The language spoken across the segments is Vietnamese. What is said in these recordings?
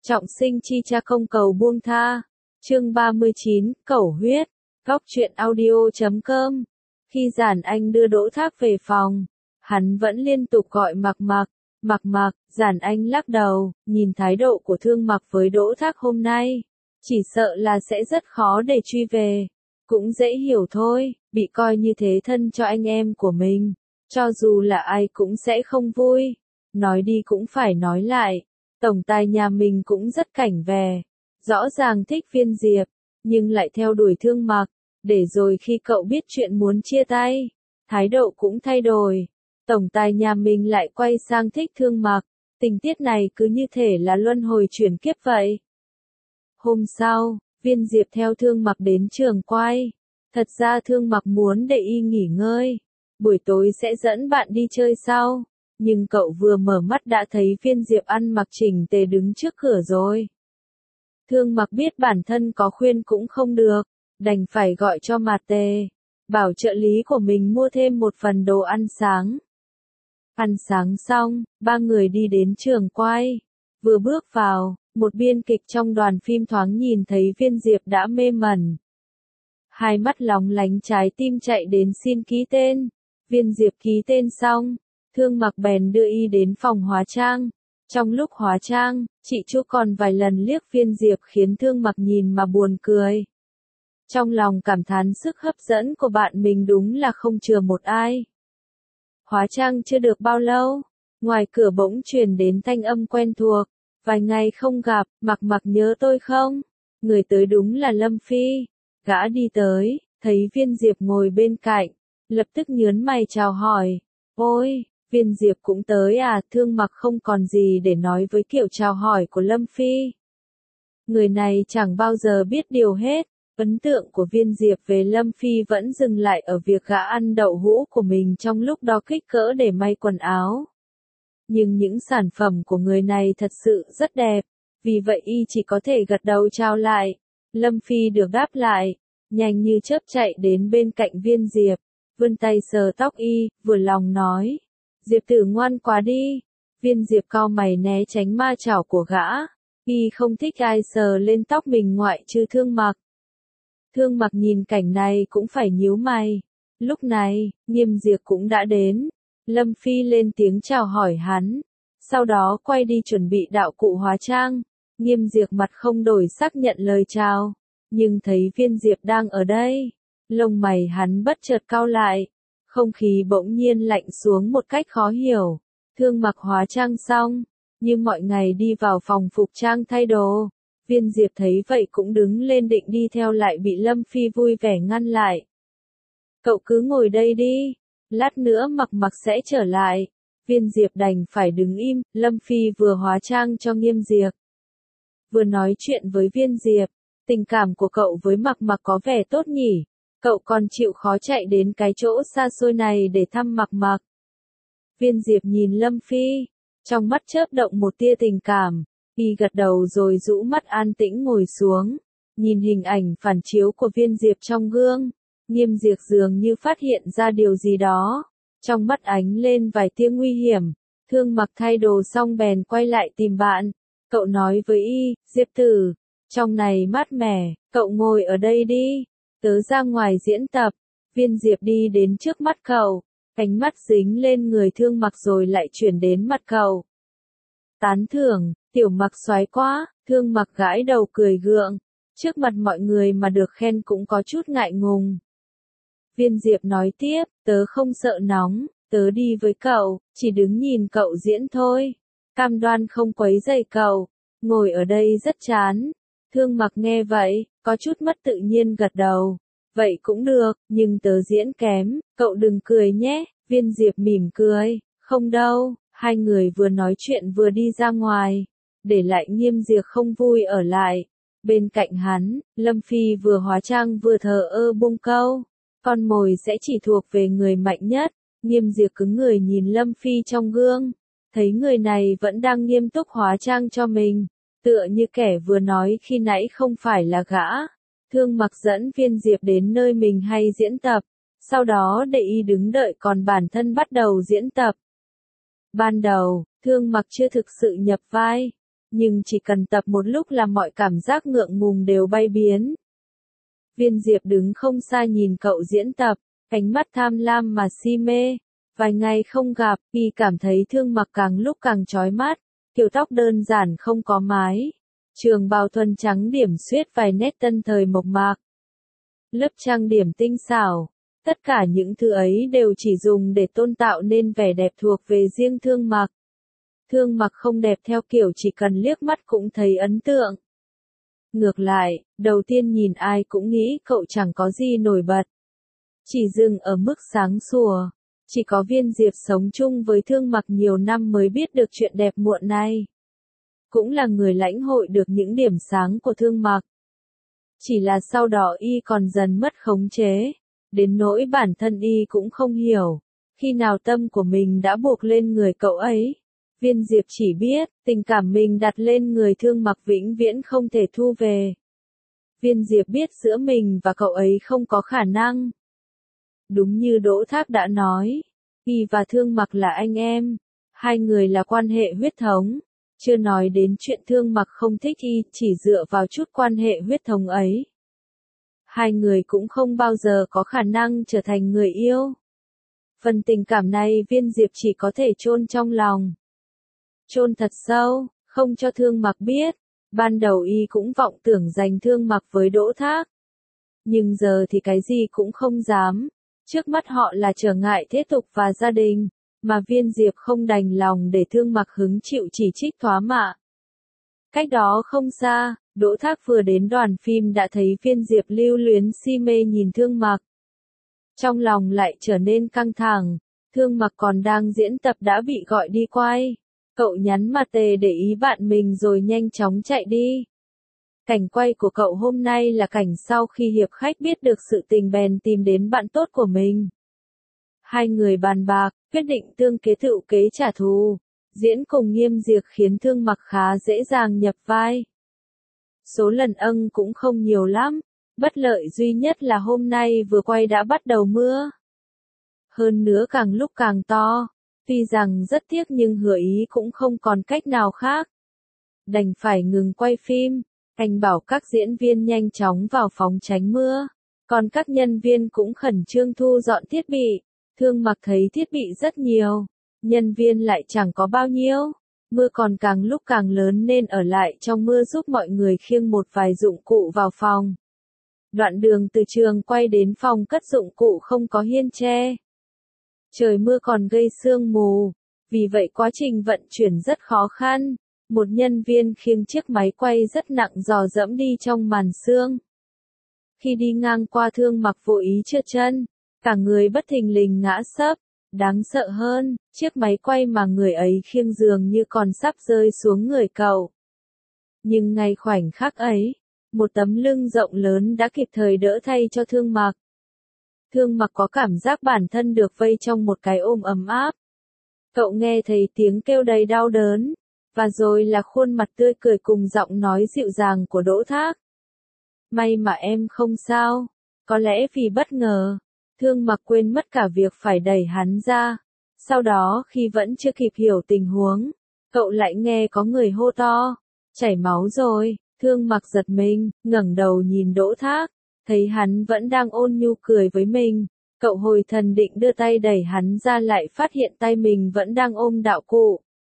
Trọng sinh chi cha không cầu buông tha. Chương 39, Cẩu huyết. Góc truyện audio.com. Khi Giản Anh đưa Đỗ Thác về phòng, hắn vẫn liên tục gọi Mặc Mặc, Mặc Mặc. Giản Anh lắc đầu, nhìn thái độ của Thương Mặc với Đỗ Thác hôm nay, chỉ sợ là sẽ rất khó để truy về. Cũng dễ hiểu thôi, bị coi như thế thân cho anh em của mình, cho dù là ai cũng sẽ không vui. Nói đi cũng phải nói lại, tổng tài nhà mình cũng rất cảnh về, rõ ràng thích Viên Diệp, nhưng lại theo đuổi Thương Mặc, để rồi khi cậu biết chuyện muốn chia tay, thái độ cũng thay đổi. Tổng tài nhà mình lại quay sang thích Thương Mặc, tình tiết này cứ như thể là luân hồi chuyển kiếp vậy. Hôm sau, Viên Diệp theo Thương Mặc đến trường quay. Thật ra Thương Mặc muốn để y nghỉ ngơi, buổi tối sẽ dẫn bạn đi chơi sau. Nhưng cậu vừa mở mắt đã thấy Viên Diệp ăn mặc chỉnh tề đứng trước cửa rồi. Thương Mặc biết bản thân có khuyên cũng không được, đành phải gọi cho Mạt Tề, bảo trợ lý của mình mua thêm một phần đồ ăn sáng. Ăn sáng xong, ba người đi đến trường quay. Vừa bước vào, một biên kịch trong đoàn phim thoáng nhìn thấy Viên Diệp đã mê mẩn. Hai mắt lóng lánh trái tim chạy đến xin ký tên. Viên Diệp ký tên xong, Thương Mặc bèn đưa y đến phòng hóa trang. Trong lúc hóa trang, chị Chu còn vài lần liếc Viên Diệp khiến Thương Mặc nhìn mà buồn cười. Trong lòng cảm thán sức hấp dẫn của bạn mình đúng là không chừa một ai. Hóa trang chưa được bao lâu, ngoài cửa bỗng truyền đến thanh âm quen thuộc. Vài ngày không gặp, Mặc Mặc nhớ tôi không? Người tới đúng là Lâm Phi. Gã đi tới, thấy Viên Diệp ngồi bên cạnh, lập tức nhớn mày chào hỏi. Ôi, Viên Diệp cũng tới à? Thương Mặc không còn gì để nói với kiểu chào hỏi của Lâm Phi. Người này chẳng bao giờ biết điều hết. Ấn tượng của Viên Diệp về Lâm Phi vẫn dừng lại ở việc gã ăn đậu hũ của mình trong lúc đo kích cỡ để may quần áo. Nhưng những sản phẩm của người này thật sự rất đẹp, vì vậy y chỉ có thể gật đầu chào lại. Lâm Phi được đáp lại, nhanh như chớp chạy đến bên cạnh Viên Diệp, vươn tay sờ tóc y, vừa lòng nói. Diệp tử ngoan quá đi. Viên Diệp cau mày né tránh ma chảo của gã, y không thích ai sờ lên tóc mình ngoại trừ Thương Mặc. Thương Mặc nhìn cảnh này cũng phải nhíu mày. Lúc này, Nghiêm Diệp cũng đã đến. Lâm Phi lên tiếng chào hỏi hắn, sau đó quay đi chuẩn bị đạo cụ hóa trang. Nghiêm Diệp mặt không đổi sắc nhận lời chào, nhưng thấy Viên Diệp đang ở đây, lông mày hắn bất chợt cau lại, không khí bỗng nhiên lạnh xuống một cách khó hiểu. Thương Mặc hóa trang xong, như mọi ngày đi vào phòng phục trang thay đồ. Viên Diệp thấy vậy cũng đứng lên định đi theo lại bị Lâm Phi vui vẻ ngăn lại. Cậu cứ ngồi đây đi, lát nữa Mặc Mặc sẽ trở lại. Viên Diệp đành phải đứng im. Lâm Phi vừa hóa trang cho Nghiêm Diệp, vừa nói chuyện với Viên Diệp. Tình cảm của cậu với Mặc Mặc có vẻ tốt nhỉ, cậu còn chịu khó chạy đến cái chỗ xa xôi này để thăm Mặc Mặc. Viên Diệp nhìn Lâm Phi, trong mắt chớp động một tia tình cảm, y gật đầu rồi rũ mắt an tĩnh ngồi xuống, nhìn hình ảnh phản chiếu của Viên Diệp trong gương. Nghiêm Diệp dường như phát hiện ra điều gì đó, trong mắt ánh lên vài tia nguy hiểm. Thương Mặc thay đồ xong bèn quay lại tìm bạn. Cậu nói với y, Diệp tử, trong này mát mẻ, cậu ngồi ở đây đi, tớ ra ngoài diễn tập. Viên Diệp đi đến trước mắt cậu, ánh mắt dính lên người Thương Mặc rồi lại chuyển đến mặt cậu. Tán thưởng, tiểu Mặc soái quá. Thương Mặc gãi đầu cười gượng, trước mặt mọi người mà được khen cũng có chút ngại ngùng. Viên Diệp nói tiếp, tớ không sợ nóng, tớ đi với cậu, chỉ đứng nhìn cậu diễn thôi, cam đoan không quấy rầy cậu, ngồi ở đây rất chán. Thương Mặc nghe vậy, có chút mất tự nhiên gật đầu, vậy cũng được, nhưng tớ diễn kém, cậu đừng cười nhé. Viên Diệp mỉm cười, không đâu. Hai người vừa nói chuyện vừa đi ra ngoài, để lại Nghiêm Diệp không vui ở lại. Bên cạnh hắn, Lâm Phi vừa hóa trang vừa thờ ơ buông câu, con mồi sẽ chỉ thuộc về người mạnh nhất. Nghiêm Diệp cứng người nhìn Lâm Phi trong gương, thấy người này vẫn đang nghiêm túc hóa trang cho mình, tựa như kẻ vừa nói khi nãy không phải là gã. Thương Mặc dẫn Viên Diệp đến nơi mình hay diễn tập, sau đó để y đứng đợi còn bản thân bắt đầu diễn tập. Ban đầu, Thương Mặc chưa thực sự nhập vai, nhưng chỉ cần tập một lúc là mọi cảm giác ngượng ngùng đều bay biến. Viên Diệp đứng không xa nhìn cậu diễn tập, ánh mắt tham lam mà si mê. Vài ngày không gặp, y cảm thấy Thương Mặc càng lúc càng chói mắt, kiểu tóc đơn giản không có mái, trường bào thuần trắng điểm xuyết vài nét tân thời mộc mạc. Lớp trang điểm tinh xảo, tất cả những thứ ấy đều chỉ dùng để tôn tạo nên vẻ đẹp thuộc về riêng Thương Mặc. Thương Mặc không đẹp theo kiểu chỉ cần liếc mắt cũng thấy ấn tượng. Ngược lại, đầu tiên nhìn ai cũng nghĩ cậu chẳng có gì nổi bật. Chỉ dừng ở mức sáng sủa. Chỉ có Viên Diệp sống chung với Thương Mặc nhiều năm mới biết được chuyện đẹp muộn này. Cũng là người lãnh hội được những điểm sáng của Thương Mặc. Chỉ là sau đó y còn dần mất khống chế, đến nỗi bản thân y cũng không hiểu, khi nào tâm của mình đã buộc lên người cậu ấy. Viên Diệp chỉ biết, tình cảm mình đặt lên người Thương Mặc vĩnh viễn không thể thu về. Viên Diệp biết giữa mình và cậu ấy không có khả năng. Đúng như Đỗ Thác đã nói, y và Thương Mặc là anh em, hai người là quan hệ huyết thống, chưa nói đến chuyện Thương Mặc không thích y, chỉ dựa vào chút quan hệ huyết thống ấy. Hai người cũng không bao giờ có khả năng trở thành người yêu. Phần tình cảm này Viên Diệp chỉ có thể chôn trong lòng. Chôn thật sâu, không cho Thương Mặc biết, ban đầu y cũng vọng tưởng giành Thương Mặc với Đỗ Thác. Nhưng giờ thì cái gì cũng không dám. Trước mắt họ là trở ngại thế tục và gia đình, mà Viên Diệp không đành lòng để Thương Mặc hứng chịu chỉ trích thóa mạ. Cách đó không xa, Đỗ Thác vừa đến đoàn phim đã thấy Viên Diệp lưu luyến si mê nhìn Thương Mặc. Trong lòng lại trở nên căng thẳng, Thương Mặc còn đang diễn tập đã bị gọi đi quay. Cậu nhắn mặt tề để ý bạn mình rồi nhanh chóng chạy đi. Cảnh quay của cậu hôm nay là cảnh sau khi hiệp khách biết được sự tình bèn tìm đến bạn tốt của mình. Hai người bàn bạc, quyết định tương kế tựu kế trả thù. Diễn cùng Nghiêm Diệp khiến Thương Mặc khá dễ dàng nhập vai. Số lần cũng không nhiều lắm, bất lợi duy nhất là hôm nay vừa quay đã bắt đầu mưa. Hơn nữa càng lúc càng to, tuy rằng rất tiếc nhưng Hứa Ý cũng không còn cách nào khác. Đành phải ngừng quay phim. Anh bảo các diễn viên nhanh chóng vào phòng tránh mưa, còn các nhân viên cũng khẩn trương thu dọn thiết bị. Thương Mặc thấy thiết bị rất nhiều, nhân viên lại chẳng có bao nhiêu. Mưa còn càng lúc càng lớn nên ở lại trong mưa giúp mọi người khiêng một vài dụng cụ vào phòng. Đoạn đường từ trường quay đến phòng cất dụng cụ không có hiên che. Trời mưa còn gây sương mù, vì vậy quá trình vận chuyển rất khó khăn. Một nhân viên khiêng chiếc máy quay rất nặng dò dẫm đi trong màn sương. Khi đi ngang qua Thương Mặc vô ý trượt chân, cả người bất thình lình ngã sấp. Đáng sợ hơn, chiếc máy quay mà người ấy khiêng dường như còn sắp rơi xuống người cậu. Nhưng ngay khoảnh khắc ấy, một tấm lưng rộng lớn đã kịp thời đỡ thay cho Thương Mặc. Thương Mặc có cảm giác bản thân được vây trong một cái ôm ấm áp. Cậu nghe thấy tiếng kêu đầy đau đớn. Và rồi là khuôn mặt tươi cười cùng giọng nói dịu dàng của Đỗ Thác. May mà em không sao. Có lẽ vì bất ngờ, Thương Mặc quên mất cả việc phải đẩy hắn ra. Sau đó khi vẫn chưa kịp hiểu tình huống, cậu lại nghe có người hô to. Chảy máu rồi. Thương Mặc giật mình, ngẩng đầu nhìn Đỗ Thác. Thấy hắn vẫn đang ôn nhu cười với mình. Cậu hồi thần định đưa tay đẩy hắn ra lại phát hiện tay mình vẫn đang ôm đạo cụ.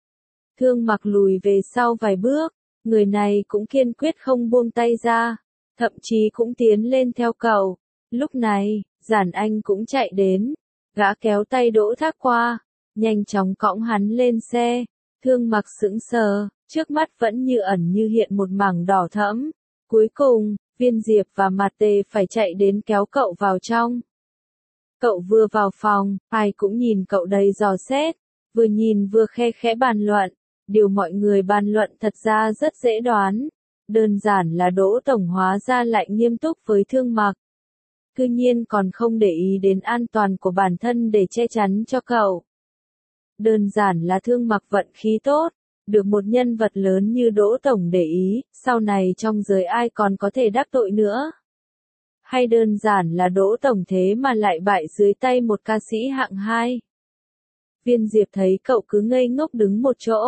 Thương Mặc lùi về sau vài bước, người này cũng kiên quyết không buông tay ra, thậm chí cũng tiến lên theo cậu. Lúc này, Giản Anh cũng chạy đến, gã kéo tay Đỗ Thác qua, nhanh chóng cõng hắn lên xe. Thương Mặc sững sờ, trước mắt vẫn như ẩn như hiện một mảng đỏ thẫm. Cuối cùng, Viên Diệp và Mạt Tề phải chạy đến kéo cậu vào trong. Cậu vừa vào phòng, ai cũng nhìn cậu đầy dò xét, vừa nhìn vừa khe khẽ bàn luận. Điều mọi người bàn luận thật ra rất dễ đoán. Đơn giản là Đỗ Tổng hóa ra lại nghiêm túc với Thương Mặc. Cư nhiên còn không để ý đến an toàn của bản thân để che chắn cho cậu. Đơn giản là Thương Mặc vận khí tốt, được một nhân vật lớn như Đỗ Tổng để ý, sau này trong giới ai còn có thể đắc tội nữa. Hay đơn giản là Đỗ Tổng thế mà lại bại dưới tay một ca sĩ hạng 2. Viên Diệp thấy cậu cứ ngây ngốc đứng một chỗ,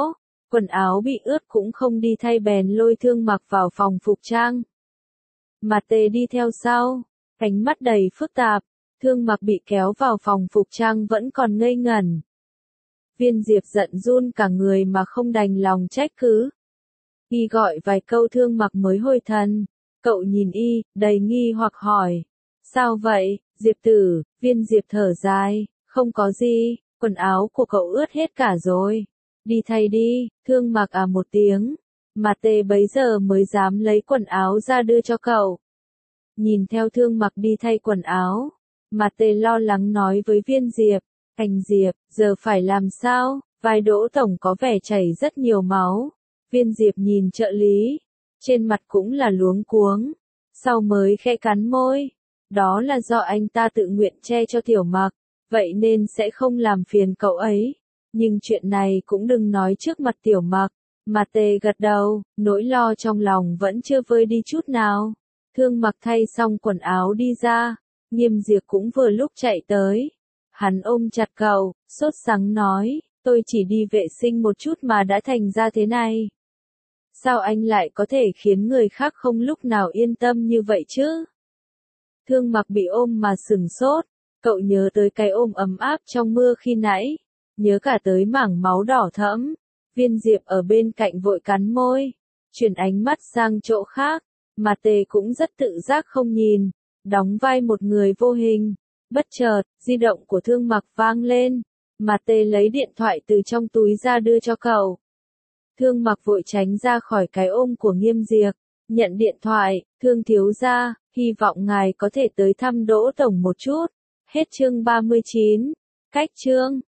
quần áo bị ướt cũng không đi thay bèn lôi Thương Mặc vào phòng phục trang. Mà Tề đi theo sau, ánh mắt đầy phức tạp, Thương Mặc bị kéo vào phòng phục trang vẫn còn ngây ngẩn. Viên Diệp giận run cả người mà không đành lòng trách cứ. Y gọi vài câu Thương Mặc mới hồi thần, cậu nhìn y, đầy nghi hoặc hỏi. Sao vậy, Diệp tử? Viên Diệp thở dài, không có gì, quần áo của cậu ướt hết cả rồi. Đi thay đi, Thương Mặc một tiếng, mà Tề bấy giờ mới dám lấy quần áo ra đưa cho cậu. Nhìn theo Thương Mặc đi thay quần áo, mà Tề lo lắng nói với Viên Diệp, anh Diệp, giờ phải làm sao, vai Đỗ Tổng có vẻ chảy rất nhiều máu. Viên Diệp nhìn trợ lý, trên mặt cũng là luống cuống, sau mới khẽ cắn môi. Đó là do anh ta tự nguyện che cho Tiểu Mặc, vậy nên sẽ không làm phiền cậu ấy. Nhưng chuyện này cũng đừng nói trước mặt Tiểu Mặc. Mà Tề gật đầu, nỗi lo trong lòng vẫn chưa vơi đi chút nào. Thương Mặc thay xong quần áo đi ra, Nghiêm Diệp cũng vừa lúc chạy tới. Hắn ôm chặt cậu, sốt sắng nói, tôi chỉ đi vệ sinh một chút mà đã thành ra thế này. Sao anh lại có thể khiến người khác không lúc nào yên tâm như vậy chứ? Thương Mặc bị ôm mà sừng sốt, cậu nhớ tới cái ôm ấm áp trong mưa khi nãy, nhớ cả tới mảng máu đỏ thẫm. Viên Diệp ở bên cạnh vội cắn môi, chuyển ánh mắt sang chỗ khác, mà Tề cũng rất tự giác không nhìn, đóng vai một người vô hình. Bất chợt, di động của Thương Mặc vang lên, mà Tề lấy điện thoại từ trong túi ra đưa cho cậu. Thương Mặc vội tránh ra khỏi cái ôm của Nghiêm Diệp, nhận điện thoại, Thương thiếu gia, hy vọng ngài có thể tới thăm Đỗ Tổng một chút. Hết chương 39, cách chương.